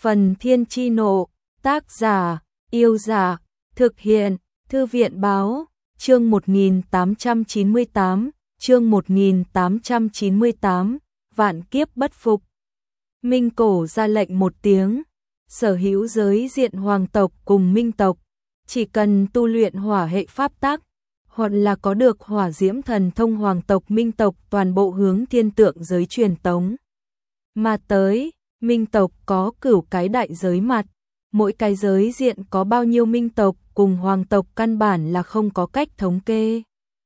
Phần Thiên Chi Nộ, tác giả, Yêu Giả, thực hiện, Thư viện Báo, chương 1898, chương 1898, vạn kiếp bất phục. Minh Cổ ra lệnh một tiếng, sở hữu giới diện hoàng tộc cùng minh tộc, chỉ cần tu luyện hỏa hệ pháp tắc, hoặc là có được hỏa diễm thần thông hoàng tộc minh tộc toàn bộ hướng thiên tượng giới truyền tống. Mà tới, minh tộc có cửu cái đại giới mặt, mỗi cái giới diện có bao nhiêu minh tộc cùng hoàng tộc căn bản là không có cách thống kê.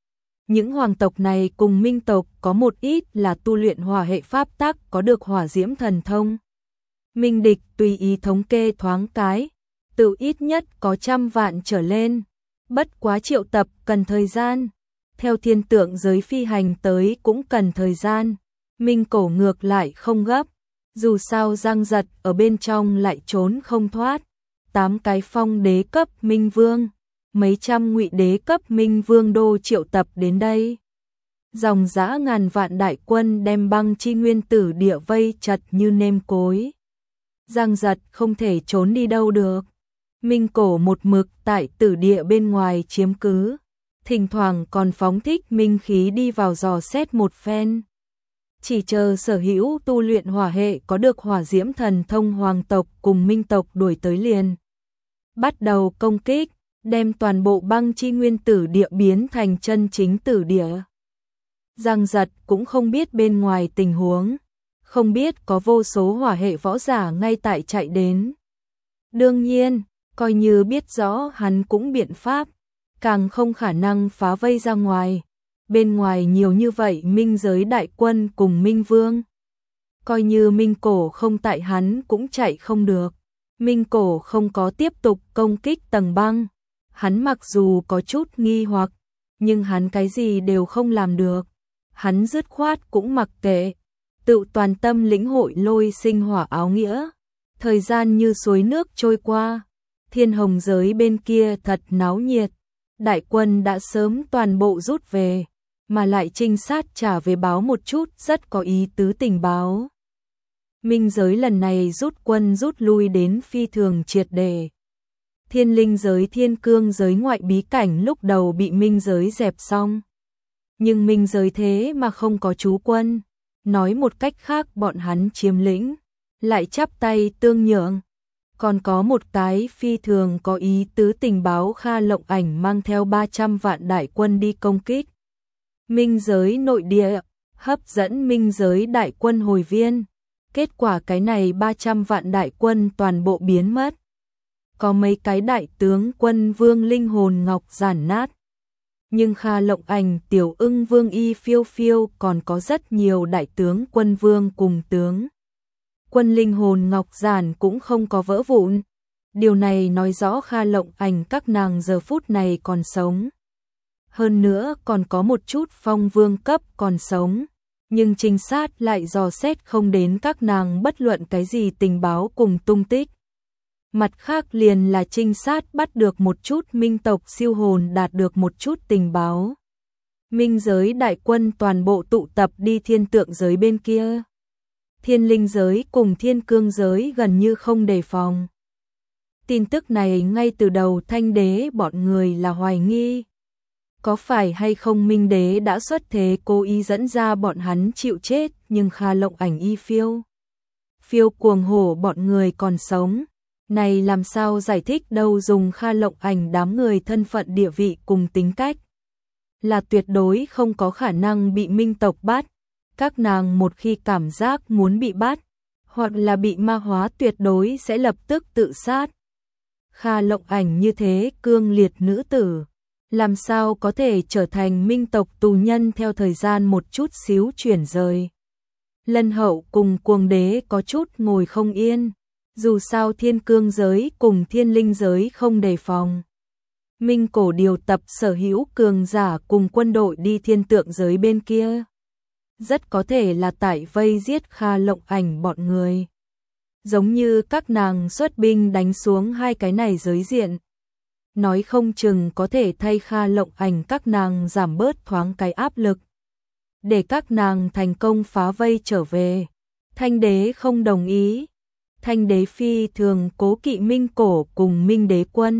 Những hoàng tộc này cùng minh tộc có một ít là tu luyện hỏa hệ pháp tắc có được hỏa diễm thần thông. Minh địch tùy ý thống kê thoáng cái, tự ít nhất có 100 vạn trở lên, bất quá triệu tập cần thời gian. Theo thiên tượng giới phi hành tới cũng cần thời gian, Minh Cổ ngược lại không gấp, dù sao Giang Giật ở bên trong lại trốn không thoát. 8 cái phong đế cấp minh vương, mấy trăm ngụy đế cấp minh vương đô triệu tập đến đây. Dòng dã ngàn vạn đại quân đem Băng Chi Nguyên Tử địa vây chặt như nêm cối. Giang Giật không thể trốn đi đâu được. Minh Cổ một mực tại tử địa bên ngoài chiếm cứ, thỉnh thoảng còn phóng thích minh khí đi vào dò xét một phen. Chỉ chờ sở hữu tu luyện hỏa hệ có được hỏa diễm thần thông hoàng tộc cùng minh tộc đuổi tới liền. Bắt đầu công kích, đem toàn bộ Băng Chi Nguyên Tử địa biến thành chân chính tử địa. Giang Giật cũng không biết bên ngoài tình huống, không biết có vô số hỏa hệ võ giả ngay tại chạy đến. Đương nhiên, coi như biết rõ hắn cũng biện pháp, càng không khả năng phá vây ra ngoài. Bên ngoài nhiều như vậy minh giới đại quân cùng minh vương. Coi như Minh Cổ không tại hắn cũng chạy không được. Minh Cổ không có tiếp tục công kích tầng băng. Hắn mặc dù có chút nghi hoặc, nhưng hắn cái gì đều không làm được. Hắn dứt khoát cũng mặc kệ, tự toàn tâm lĩnh hội lôi sinh hỏa áo nghĩa. Thời gian như suối nước trôi qua, thiên hồng giới bên kia thật náo nhiệt. Đại quân đã sớm toàn bộ rút về, mà lại trinh sát trả về báo một chút rất có ý tứ tình báo. Minh giới lần này rút quân rút lui đến phi thường triệt để. Thiên linh giới thiên cương giới ngoại bí cảnh lúc đầu bị minh giới dẹp xong. Nhưng minh giới thế mà không có trú quân. Nói một cách khác bọn hắn chiếm lĩnh, lại chắp tay tương nhượng. Còn có một cái phi thường có ý tứ tình báo Kha Lộng Ảnh mang theo 300 vạn đại quân đi công kích minh giới nội địa, hấp dẫn minh giới đại quân hồi viên. Kết quả cái này 300 vạn đại quân toàn bộ biến mất. Có mấy cái đại tướng quân vương linh hồn ngọc giản nát. Nhưng Kha Lộng Ảnh, Tiểu Ưng Vương Y Phiêu Phiêu còn có rất nhiều đại tướng quân vương cùng tướng quân linh hồn ngọc giản cũng không có vỡ vụn. Điều này nói rõ Kha Lộng Ảnh các nàng giờ phút này còn sống. Hơn nữa còn có một chút phong vương cấp còn sống, nhưng trinh sát lại dò xét không đến các nàng bất luận cái gì tình báo cùng tung tích. Mặt khác liền là trinh sát bắt được một chút minh tộc siêu hồn đạt được một chút tình báo. Minh giới đại quân toàn bộ tụ tập đi thiên tượng giới bên kia. Thiên linh giới cùng thiên cương giới gần như không đề phòng. Tin tức này ngay từ đầu Thanh đế bọn người là hoài nghi. Có phải hay không Minh đế đã xuất thế cố ý dẫn ra bọn hắn chịu chết, nhưng Kha Lộng Ảnh Y Phiêu Phiêu cuồng hổ bọn người còn sống. Này làm sao giải thích đâu, dùng Kha Lộng Ảnh đám người thân phận địa vị cùng tính cách. Là tuyệt đối không có khả năng bị minh tộc bắt. Các nàng một khi cảm giác muốn bị bắt, hoặc là bị ma hóa tuyệt đối sẽ lập tức tự sát. Kha Lộng Ảnh như thế cương liệt nữ tử, làm sao có thể trở thành minh tộc tù nhân theo thời gian một chút xíu chuyển rời. Lân Hậu cùng Cuồng đế có chút ngồi không yên, dù sao thiên cương giới cùng thiên linh giới không đề phòng. Minh Cổ điều tập sở hữu cường giả cùng quân đội đi thiên tượng giới bên kia. Rất có thể là tại vây giết Kha Lộng Ảnh bọn người. Giống như các nàng xuất binh đánh xuống hai cái này giới diện. Nói không chừng có thể thay Kha Lộng Ảnh các nàng giảm bớt thoáng cái áp lực. Để các nàng thành công phá vây trở về. Thanh đế không đồng ý. Thanh đế phi thường cố kỵ Minh Cổ cùng Minh đế quân.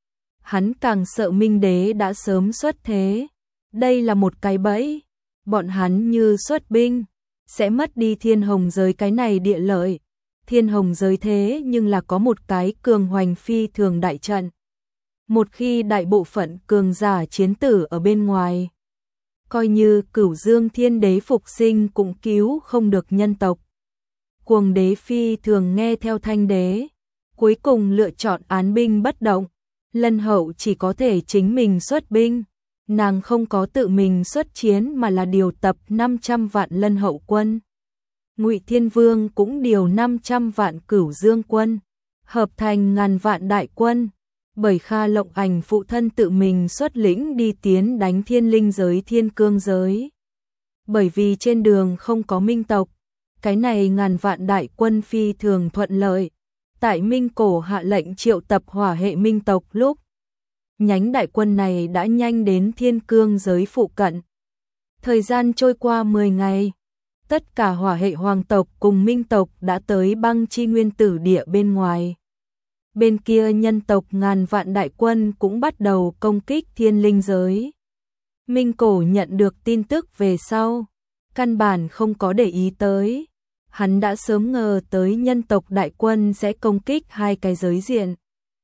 Hắn càng sợ Minh đế đã sớm xuất thế. Đây là một cái bẫy. Bọn hắn như xuất binh, sẽ mất đi thiên hồng giới cái này địa lợi. Thiên hồng giới thế nhưng là có một cái cường hoành phi thường đại trận. Một khi đại bộ phận cường giả chiến tử ở bên ngoài, coi như Cửu Dương Thiên Đế phục sinh cũng cứu không được nhân tộc. Cuồng đế phi thường nghe theo Thanh đế, cuối cùng lựa chọn án binh bất động. Lân Hậu chỉ có thể chính mình xuất binh, nàng không có tự mình xuất chiến mà là điều tập 500 vạn Lân Hậu quân. Ngụy Thiên Vương cũng điều 500 vạn Cửu Dương quân, hợp thành ngàn vạn đại quân. Bởi Kha Lộng Ảnh phụ thân tự mình xuất lĩnh đi tiến đánh Thiên Linh giới Thiên Cương giới. Bởi vì trên đường không có minh tộc, cái này ngàn vạn đại quân phi thường thuận lợi. Tại Minh Cổ hạ lệnh triệu tập hỏa hệ minh tộc lúc, nhánh đại quân này đã nhanh đến Thiên Cương giới phụ cận. Thời gian trôi qua 10 ngày, tất cả hỏa hệ hoàng tộc cùng minh tộc đã tới Băng Chi Nguyên Tử Địa bên ngoài. Bên kia nhân tộc ngàn vạn đại quân cũng bắt đầu công kích Thiên Linh giới. Minh Cổ nhận được tin tức về sau, căn bản không có để ý tới. Hắn đã sớm ngờ tới nhân tộc đại quân sẽ công kích hai cái giới diện.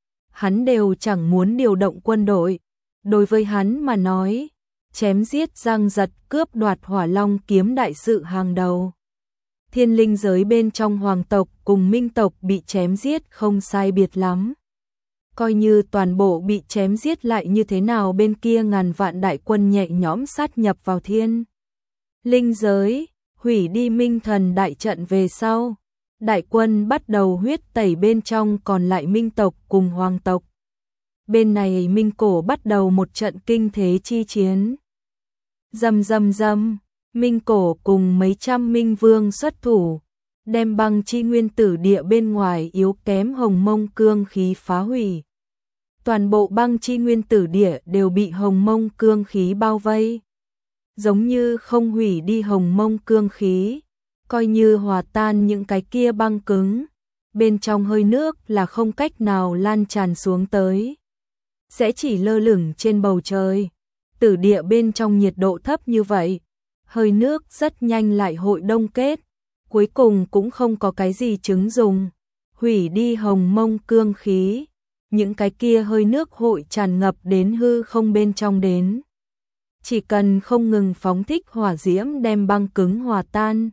Hắn đều chẳng muốn điều động quân đội. Đối với hắn mà nói, chém giết giang giật cướp đoạt hỏa long kiếm đại sự hàng đầu. Thiên Linh giới bên trong hoàng tộc cùng minh tộc bị chém giết không sai biệt lắm. Coi như toàn bộ bị chém giết lại như thế nào, bên kia ngàn vạn đại quân nhẹ nhõm sát nhập vào Thiên Linh giới, hủy đi minh thần đại trận về sau. Đại quân bắt đầu huyết tẩy bên trong còn lại minh tộc cùng hoàng tộc. Bên này Minh Cổ bắt đầu một trận kinh thế chi chiến. Rầm rầm rầm, Minh Cổ cùng mấy trăm minh vương xuất thủ, đem Băng Chi Nguyên Tử Địa bên ngoài yếu kém hồng mông cương khí phá hủy. Toàn bộ Băng Chi Nguyên Tử Địa đều bị hồng mông cương khí bao vây. Giống như không hủy đi hồng mông cương khí, coi như hòa tan những cái kia băng cứng, bên trong hơi nước là không cách nào lan tràn xuống tới, sẽ chỉ lơ lửng trên bầu trời. Tử địa bên trong nhiệt độ thấp như vậy, hơi nước rất nhanh lại hội đông kết, cuối cùng cũng không có cái gì chứng dùng, hủy đi hồng mông cương khí, những cái kia hơi nước hội tràn ngập đến hư không bên trong đến. Chỉ cần không ngừng phóng thích hỏa diễm đem băng cứng hòa tan,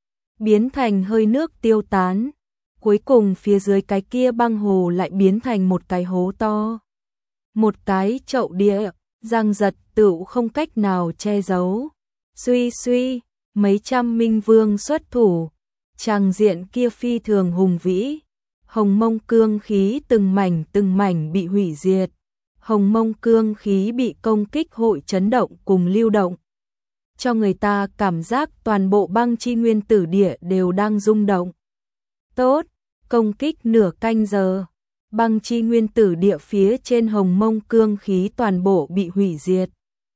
biến thành hơi nước tiêu tán, cuối cùng phía dưới cái kia băng hồ lại biến thành một cái hố to. Một cái chậu địa, giang giật tựu không cách nào che giấu. Suy suy, mấy trăm minh vương xuất thủ, tràng diện kia phi thường hùng vĩ. Hồng mông cương khí từng mảnh bị hủy diệt. Hồng mông cương khí bị công kích hội chấn động cùng lưu động, cho người ta cảm giác toàn bộ Băng Chi Nguyên Tử Địa đều đang rung động. Tốt, công kích nửa canh giờ, Băng Chi Nguyên Tử Địa phía trên hồng mông cương khí toàn bộ bị hủy diệt.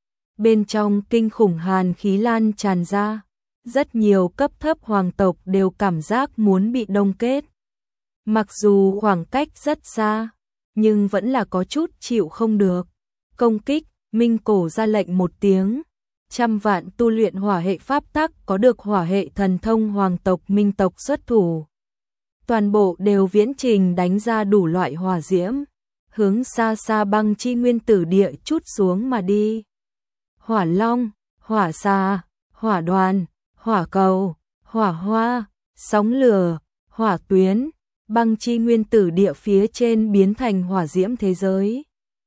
Bên trong kinh khủng hàn khí lan tràn ra, rất nhiều cấp thấp hoàng tộc đều cảm giác muốn bị đông kết. Mặc dù khoảng cách rất xa, nhưng vẫn là có chút chịu không được. Công kích, Minh Cổ ra lệnh một tiếng, trăm vạn tu luyện hỏa hệ pháp tắc có được hỏa hệ thần thông hoàng tộc minh tộc xuất thủ. Toàn bộ đều viễn trình đánh ra đủ loại hỏa diễm, hướng xa xa Băng Chi Nguyên Tử Địa chút xuống mà đi. Hỏa long, hỏa xà, hỏa đoàn, hỏa cầu, hỏa hoa, sóng lửa, hỏa tuyến, Băng Chi Nguyên Tử Địa phía trên biến thành hỏa diễm thế giới.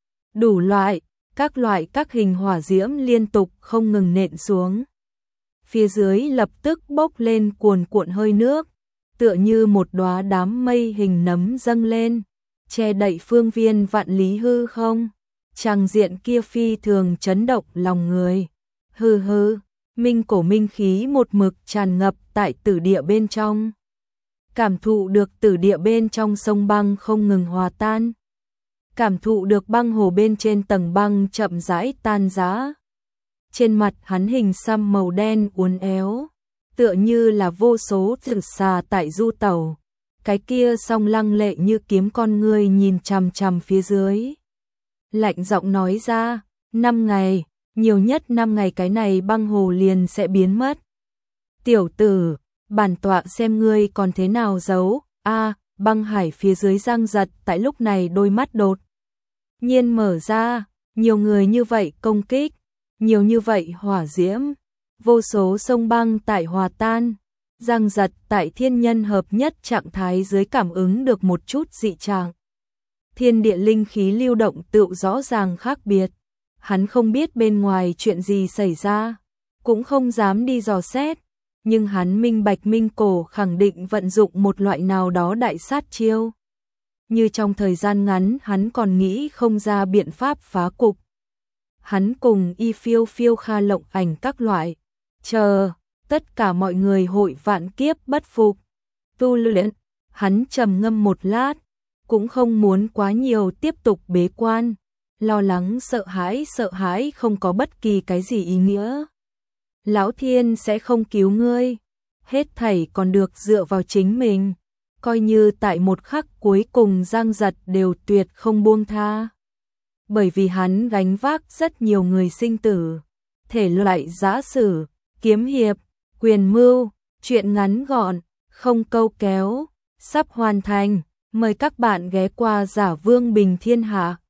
Đủ loại, các hình hỏa diễm liên tục không ngừng nện xuống. Phía dưới lập tức bốc lên cuồn cuộn hơi nước, tựa như một đóa đám mây hình nấm dâng lên, che đậy phương viên vạn lý hư không. Tràng diện kia phi thường chấn động lòng người. Hừ hừ, Minh Cổ minh khí một mực tràn ngập tại tử địa bên trong. Cảm thụ được tử địa bên trong sông băng không ngừng hòa tan. Cảm thụ được băng hồ bên trên tầng băng chậm rãi tan rã. Trên mặt hắn hình xăm màu đen uốn éo, tựa như là vô số tử xà tại du tàu. cái kia song lăng lệ như kiếm con người nhìn chằm chằm phía dưới. Lạnh giọng nói ra, 5 ngày, nhiều nhất 5 ngày cái này băng hồ liền sẽ biến mất. Tiểu tử, bản tọa xem ngươi còn thế nào giấu. Băng hải phía dưới Giang Giật tại lúc này đôi mắt đột nhiên mở ra, nhiều người như vậy công kích, nhiều như vậy hỏa diễm, vô số sông băng tại hòa tan. Giang Giật tại thiên nhân hợp nhất trạng thái dưới cảm ứng được một chút dị trạng. Thiên địa linh khí lưu động tự rõ ràng khác biệt. Hắn không biết bên ngoài chuyện gì xảy ra, cũng không dám đi dò xét, nhưng hắn minh bạch Minh Cổ khẳng định vận dụng một loại nào đó đại sát chiêu. Như trong thời gian ngắn hắn còn nghĩ không ra biện pháp phá cục. Hắn cùng Y Phiêu Phiêu Kha Lộng Ảnh các loại, chờ tất cả mọi người hội vạn kiếp bất phục. Tu luyện, hắn trầm ngâm một lát, cũng không muốn quá nhiều tiếp tục bế quan, lo lắng sợ hãi không có bất kỳ cái gì ý nghĩa. Lão Thiên sẽ không cứu ngươi, hết thảy còn được dựa vào chính mình, coi như tại một khắc cuối cùng Giang Giật đều tuyệt không buông tha. Bởi vì hắn gánh vác rất nhiều người sinh tử, thể loại giã sử, kiếm hiệp, quyền mưu, chuyện ngắn gọn, không câu kéo, sắp hoàn thành, mời các bạn ghé qua Giả Vương Bình Thiên Hạ.